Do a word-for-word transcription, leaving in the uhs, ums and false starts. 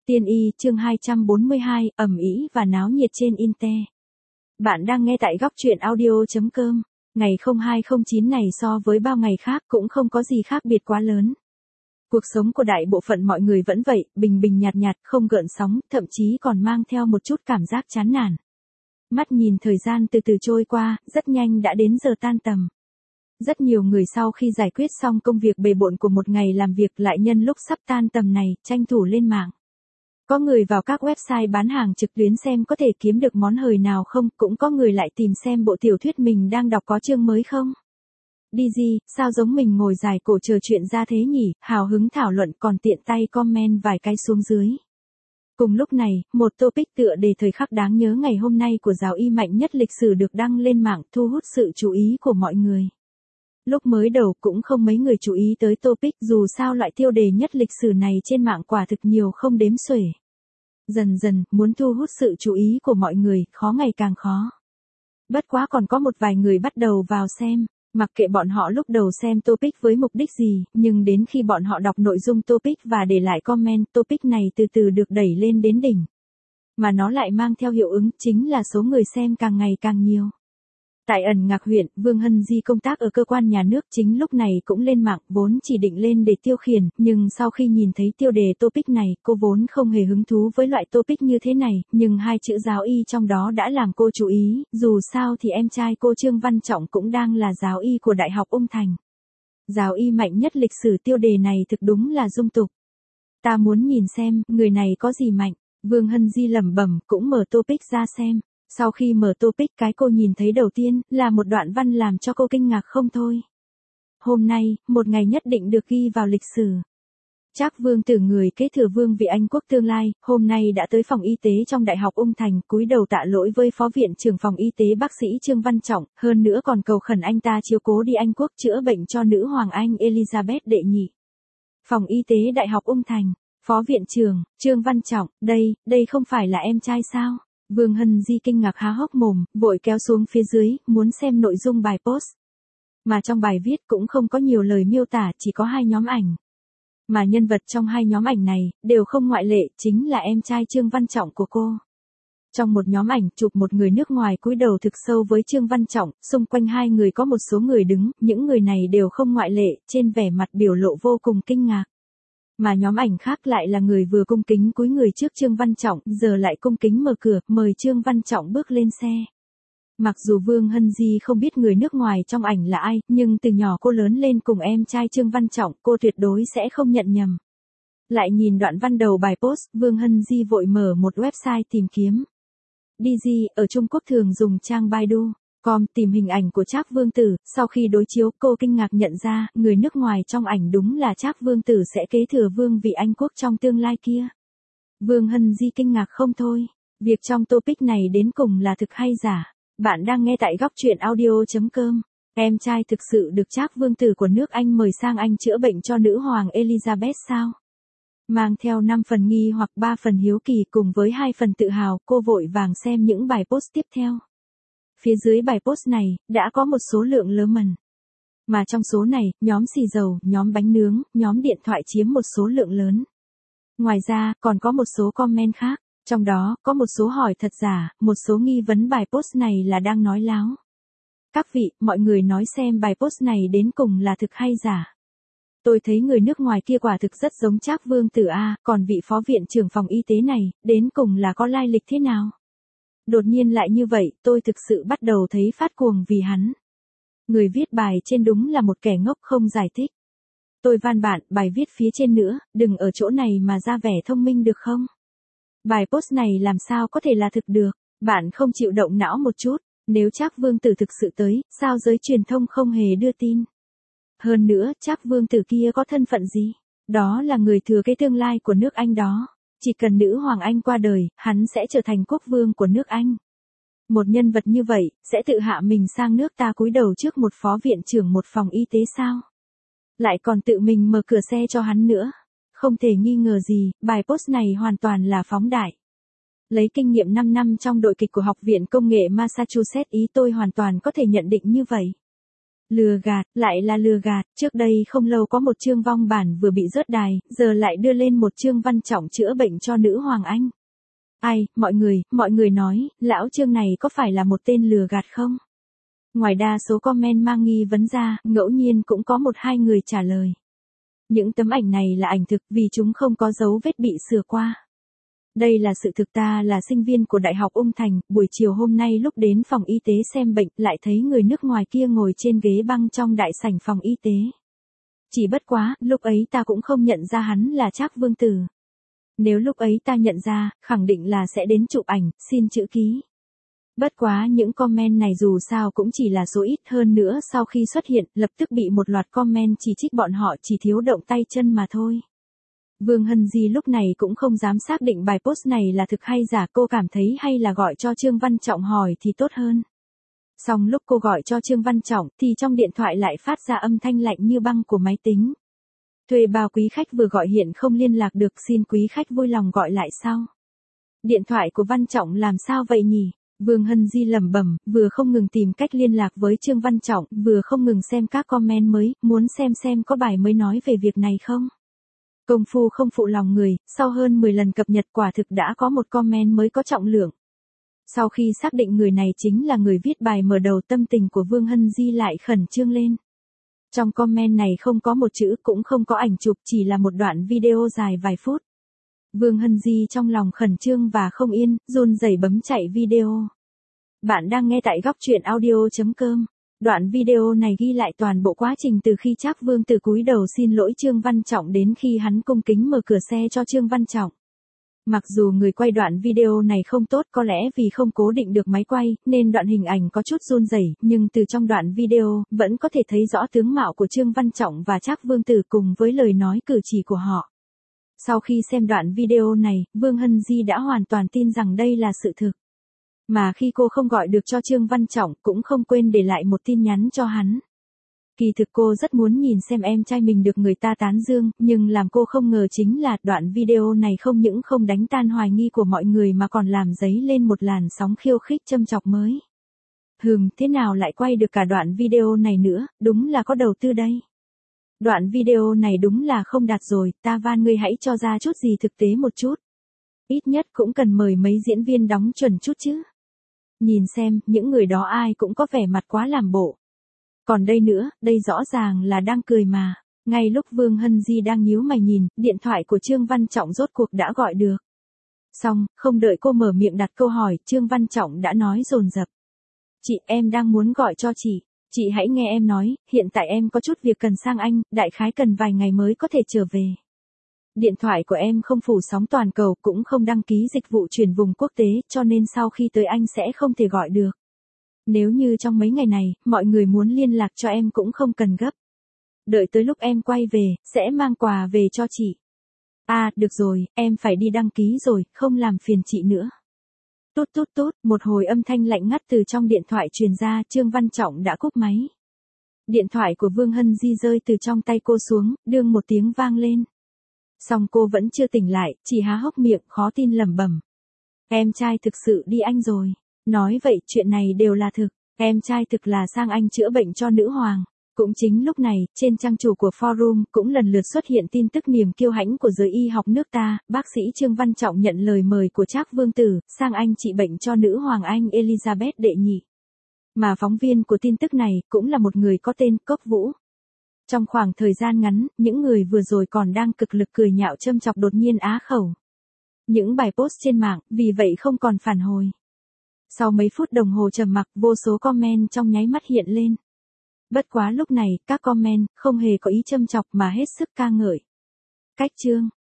Tiên y chương hai trăm bốn mươi hai, ầm ĩ và náo nhiệt trên Inte. Bạn đang nghe tại góc truyện audio chấm com. Ngày không hai không chín này so với bao ngày khác cũng không có gì khác biệt quá lớn. Cuộc sống của đại bộ phận mọi người vẫn vậy, bình bình nhạt nhạt, không gợn sóng, thậm chí còn mang theo một chút cảm giác chán nản. Mắt nhìn thời gian từ từ trôi qua, rất nhanh đã đến giờ tan tầm. Rất nhiều người sau khi giải quyết xong công việc bề bộn của một ngày làm việc lại nhân lúc sắp tan tầm này, tranh thủ lên mạng. Có người vào các website bán hàng trực tuyến xem có thể kiếm được món hời nào không, cũng có người lại tìm xem bộ tiểu thuyết mình đang đọc có chương mới không. Đi gì, sao giống mình ngồi dài cổ chờ chuyện ra thế nhỉ, hào hứng thảo luận còn tiện tay comment vài cái xuống dưới. Cùng lúc này, một topic tựa đề thời khắc đáng nhớ ngày hôm nay của giáo y mạnh nhất lịch sử được đăng lên mạng thu hút sự chú ý của mọi người. Lúc mới đầu cũng không mấy người chú ý tới topic dù sao loại tiêu đề nhất lịch sử này trên mạng quả thực nhiều không đếm xuể. Dần dần, muốn thu hút sự chú ý của mọi người, khó ngày càng khó. Bất quá còn có một vài người bắt đầu vào xem, mặc kệ bọn họ lúc đầu xem topic với mục đích gì, nhưng đến khi bọn họ đọc nội dung topic và để lại comment, topic này từ từ được đẩy lên đến đỉnh. Mà nó lại mang theo hiệu ứng chính là số người xem càng ngày càng nhiều. Tại Ẩn Ngạc huyện, Vương Hân Di công tác ở cơ quan nhà nước chính lúc này cũng lên mạng, vốn chỉ định lên để tiêu khiển, nhưng sau khi nhìn thấy tiêu đề topic này, cô vốn không hề hứng thú với loại topic như thế này, nhưng hai chữ giáo y trong đó đã làm cô chú ý, dù sao thì em trai cô Trương Văn Trọng cũng đang là giáo y của Đại học Ung Thành. Giáo y mạnh nhất lịch sử tiêu đề này thực đúng là dung tục. Ta muốn nhìn xem, người này có gì mạnh, Vương Hân Di lẩm bẩm cũng mở topic ra xem. Sau khi mở topic cái cô nhìn thấy đầu tiên là một đoạn văn làm cho cô kinh ngạc không thôi. Hôm nay, một ngày nhất định được ghi vào lịch sử. Trác Vương Tử người kế thừa vương vị Anh quốc tương lai, hôm nay đã tới phòng y tế trong Đại học Ung Thành, cúi đầu tạ lỗi với Phó viện trưởng phòng y tế bác sĩ Trương Văn Trọng, hơn nữa còn cầu khẩn anh ta chiếu cố đi Anh quốc chữa bệnh cho nữ hoàng Anh Elizabeth đệ nhị. Phòng y tế Đại học Ung Thành, Phó viện trưởng, Trương Văn Trọng, đây, đây không phải là em trai sao? Vương Hân Di kinh ngạc há hốc mồm, vội kéo xuống phía dưới, muốn xem nội dung bài post. Mà trong bài viết cũng không có nhiều lời miêu tả, chỉ có hai nhóm ảnh. Mà nhân vật trong hai nhóm ảnh này, đều không ngoại lệ, chính là em trai Trương Văn Trọng của cô. Trong một nhóm ảnh chụp một người nước ngoài cúi đầu thực sâu với Trương Văn Trọng, xung quanh hai người có một số người đứng, những người này đều không ngoại lệ, trên vẻ mặt biểu lộ vô cùng kinh ngạc. Mà nhóm ảnh khác lại là người vừa cung kính cúi người trước Trương Văn Trọng, giờ lại cung kính mở cửa, mời Trương Văn Trọng bước lên xe. Mặc dù Vương Hân Di không biết người nước ngoài trong ảnh là ai, nhưng từ nhỏ cô lớn lên cùng em trai Trương Văn Trọng, cô tuyệt đối sẽ không nhận nhầm. Lại nhìn đoạn văn đầu bài post, Vương Hân Di vội mở một website tìm kiếm. đi gi, ở Trung Quốc thường dùng trang Baidu. Com tìm hình ảnh của Trác Vương Tử, sau khi đối chiếu cô kinh ngạc nhận ra, người nước ngoài trong ảnh đúng là Trác Vương Tử sẽ kế thừa vương vị Anh quốc trong tương lai kia. Vương Hân Di kinh ngạc không thôi, việc trong topic này đến cùng là thực hay giả. Bạn đang nghe tại góc truyện audio chấm com. Em trai thực sự được Trác Vương Tử của nước Anh mời sang Anh chữa bệnh cho nữ hoàng Elizabeth sao? Mang theo năm phần nghi hoặc ba phần hiếu kỳ cùng với hai phần tự hào, cô vội vàng xem những bài post tiếp theo. Phía dưới bài post này, đã có một số lượng lớn mần. Mà trong số này, nhóm xì dầu, nhóm bánh nướng, nhóm điện thoại chiếm một số lượng lớn. Ngoài ra, còn có một số comment khác. Trong đó, có một số hỏi thật giả, một số nghi vấn bài post này là đang nói láo. Các vị, mọi người nói xem bài post này đến cùng là thực hay giả. Tôi thấy người nước ngoài kia quả thực rất giống Trác Vương Tử A, còn vị phó viện trưởng phòng y tế này, đến cùng là có lai lịch thế nào? Đột nhiên lại như vậy, tôi thực sự bắt đầu thấy phát cuồng vì hắn. Người viết bài trên đúng là một kẻ ngốc không giải thích. Tôi van bạn, bài viết phía trên nữa, đừng ở chỗ này mà ra vẻ thông minh được không? Bài post này làm sao có thể là thực được, bạn không chịu động não một chút, nếu Trác Vương Tử thực sự tới, sao giới truyền thông không hề đưa tin? Hơn nữa, Trác Vương Tử kia có thân phận gì? Đó là người thừa kế tương lai của nước Anh đó. Chỉ cần nữ hoàng Anh qua đời, hắn sẽ trở thành quốc vương của nước Anh. Một nhân vật như vậy, sẽ tự hạ mình sang nước ta cúi đầu trước một phó viện trưởng một phòng y tế sao? Lại còn tự mình mở cửa xe cho hắn nữa. Không thể nghi ngờ gì, bài post này hoàn toàn là phóng đại. Lấy kinh nghiệm năm năm trong đội kịch của Học viện Công nghệ Massachusetts, ý tôi hoàn toàn có thể nhận định như vậy. Lừa gạt, lại là lừa gạt, trước đây không lâu có một chương vong bản vừa bị rớt đài, giờ lại đưa lên một chương văn trọng chữa bệnh cho nữ hoàng Anh. Ai, mọi người, mọi người nói, lão Trương này có phải là một tên lừa gạt không? Ngoài đa số comment mang nghi vấn ra, ngẫu nhiên cũng có một hai người trả lời. Những tấm ảnh này là ảnh thực vì chúng không có dấu vết bị sửa qua. Đây là sự thực, ta là sinh viên của Đại học Ung Thành, buổi chiều hôm nay lúc đến phòng y tế xem bệnh lại thấy người nước ngoài kia ngồi trên ghế băng trong đại sảnh phòng y tế. Chỉ bất quá, lúc ấy ta cũng không nhận ra hắn là Trác Vương Tử. Nếu lúc ấy ta nhận ra, khẳng định là sẽ đến chụp ảnh, xin chữ ký. Bất quá những comment này dù sao cũng chỉ là số ít, hơn nữa sau khi xuất hiện, lập tức bị một loạt comment chỉ trích bọn họ chỉ thiếu động tay chân mà thôi. Vương Hân Di lúc này cũng không dám xác định bài post này là thực hay giả, cô cảm thấy hay là gọi cho Trương Văn Trọng hỏi thì tốt hơn. Xong lúc cô gọi cho Trương Văn Trọng thì trong điện thoại lại phát ra âm thanh lạnh như băng của máy tính. Thuê bao quý khách vừa gọi hiện không liên lạc được, xin quý khách vui lòng gọi lại sau. Điện thoại của Văn Trọng làm sao vậy nhỉ? Vương Hân Di lẩm bẩm, vừa không ngừng tìm cách liên lạc với Trương Văn Trọng, vừa không ngừng xem các comment mới, muốn xem xem có bài mới nói về việc này không. Công phu không phụ lòng người, sau hơn mười lần cập nhật quả thực đã có một comment mới có trọng lượng. Sau khi xác định người này chính là người viết bài mở đầu, tâm tình của Vương Hân Di lại khẩn trương lên. Trong comment này không có một chữ cũng không có ảnh chụp, chỉ là một đoạn video dài vài phút. Vương Hân Di trong lòng khẩn trương và không yên, run rẩy bấm chạy video. Bạn đang nghe tại góc truyện audio chấm com. Đoạn video này ghi lại toàn bộ quá trình từ khi Trác Vương Tử cúi đầu xin lỗi Trương Văn Trọng đến khi hắn cung kính mở cửa xe cho Trương Văn Trọng. Mặc dù người quay đoạn video này không tốt, có lẽ vì không cố định được máy quay, nên đoạn hình ảnh có chút run rẩy, nhưng từ trong đoạn video, vẫn có thể thấy rõ tướng mạo của Trương Văn Trọng và Trác Vương Tử cùng với lời nói cử chỉ của họ. Sau khi xem đoạn video này, Vương Hân Di đã hoàn toàn tin rằng đây là sự thực. Mà khi cô không gọi được cho Trương Văn Trọng, cũng không quên để lại một tin nhắn cho hắn. Kỳ thực cô rất muốn nhìn xem em trai mình được người ta tán dương, nhưng làm cô không ngờ chính là đoạn video này không những không đánh tan hoài nghi của mọi người mà còn làm dấy lên một làn sóng khiêu khích châm chọc mới. Hừm, thế nào lại quay được cả đoạn video này nữa, đúng là có đầu tư đây. Đoạn video này đúng là không đạt rồi, ta van ngươi hãy cho ra chút gì thực tế một chút. Ít nhất cũng cần mời mấy diễn viên đóng chuẩn chút chứ. Nhìn xem, những người đó ai cũng có vẻ mặt quá làm bộ. Còn đây nữa, đây rõ ràng là đang cười mà. Ngay lúc Vương Hân Di đang nhíu mày nhìn, điện thoại của Trương Văn Trọng rốt cuộc đã gọi được. Xong, không đợi cô mở miệng đặt câu hỏi, Trương Văn Trọng đã nói dồn dập. Chị, em đang muốn gọi cho chị. Chị hãy nghe em nói, hiện tại em có chút việc cần sang Anh, đại khái cần vài ngày mới có thể trở về. Điện thoại của em không phủ sóng toàn cầu, cũng không đăng ký dịch vụ chuyển vùng quốc tế, cho nên sau khi tới Anh sẽ không thể gọi được. Nếu như trong mấy ngày này, mọi người muốn liên lạc cho em cũng không cần gấp. Đợi tới lúc em quay về, sẽ mang quà về cho chị. À, được rồi, em phải đi đăng ký rồi, không làm phiền chị nữa. Tút tút tút, một hồi âm thanh lạnh ngắt từ trong điện thoại truyền ra, Trương Văn Trọng đã cúp máy. Điện thoại của Vương Hân Di rơi từ trong tay cô xuống, đương một tiếng vang lên. Xong cô vẫn chưa tỉnh lại, chỉ há hốc miệng, khó tin lẩm bẩm. Em trai thực sự đi Anh rồi. Nói vậy, chuyện này đều là thực. Em trai thực là sang Anh chữa bệnh cho nữ hoàng. Cũng chính lúc này, trên trang chủ của forum cũng lần lượt xuất hiện tin tức niềm kiêu hãnh của giới y học nước ta, bác sĩ Trương Văn Trọng nhận lời mời của Trác Vương Tử, sang Anh trị bệnh cho nữ hoàng Anh Elizabeth đệ nhị. Mà phóng viên của tin tức này cũng là một người có tên Cốc Vũ. Trong khoảng thời gian ngắn, những người vừa rồi còn đang cực lực cười nhạo châm chọc đột nhiên á khẩu. Những bài post trên mạng, vì vậy không còn phản hồi. Sau mấy phút đồng hồ trầm mặc, vô số comment trong nháy mắt hiện lên. Bất quá lúc này, các comment không hề có ý châm chọc mà hết sức ca ngợi. Cách chương